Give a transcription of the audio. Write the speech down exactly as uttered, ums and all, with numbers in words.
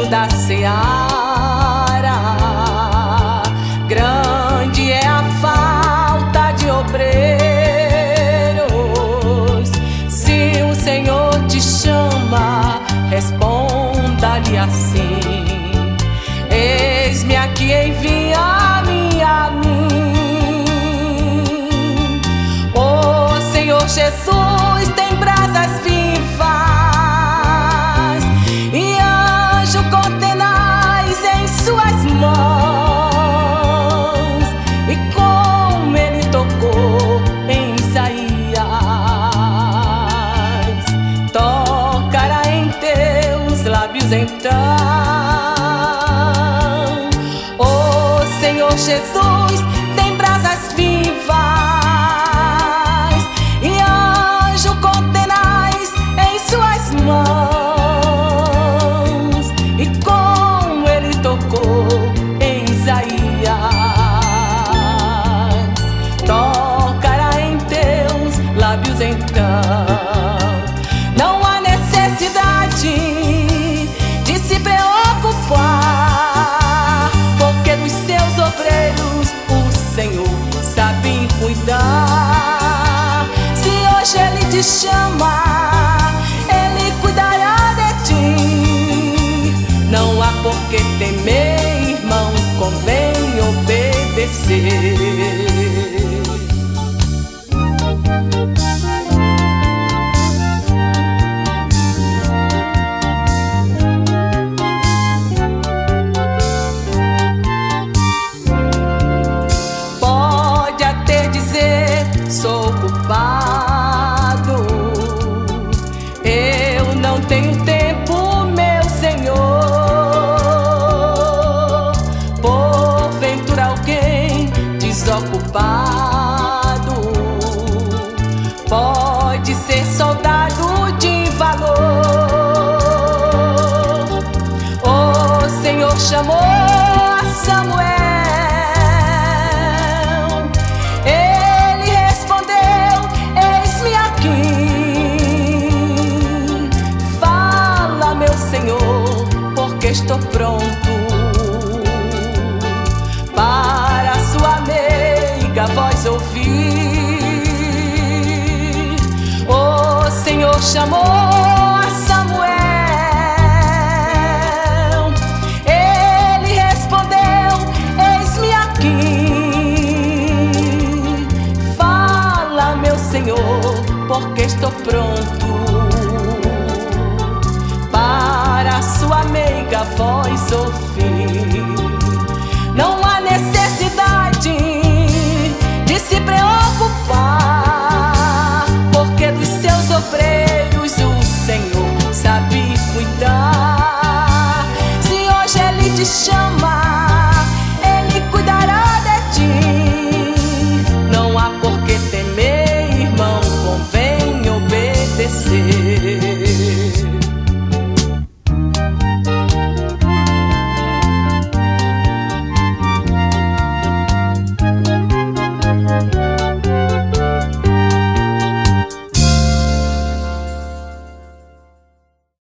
da seara. Grande é a falta de obreiros. Se o Senhor te chama, responda-lhe assim: eis-me aqui, envia-me a mim. O Senhor Jesus tem brasas vivas e anjo cortenais em suas mãos. E como ele tocou em Isaías, tocará em teus lábios então. O Senhor Jesus tem brasas vivas e anjo cortenais em suas mãos. E como ele tocou em Isaías, tocará em teus lábios então. Não há necessidade de se preocupar, porque dos seus obreiros o Senhor sabe cuidar. Se hoje ele te chama, ele cuidará de ti. Não há por que temer, irmão, convém obedecer. Pode até dizer: sou culpado, eu não tenho tempo, meu Senhor. Porventura alguém desocupado pode ser soldado de valor. O Senhor chamou a Samuel, ele respondeu: eis-me aqui. Fala, meu Senhor, porque estou pronto para a sua meiga voz ouvir. O Senhor chamou a Samuel, ele respondeu: eis-me aqui. Fala, meu Senhor, porque estou pronto para a sua meiga voz ouvir. Não há necessidade de se preocupar, porque dos seus obreiros o Senhor sabe cuidar.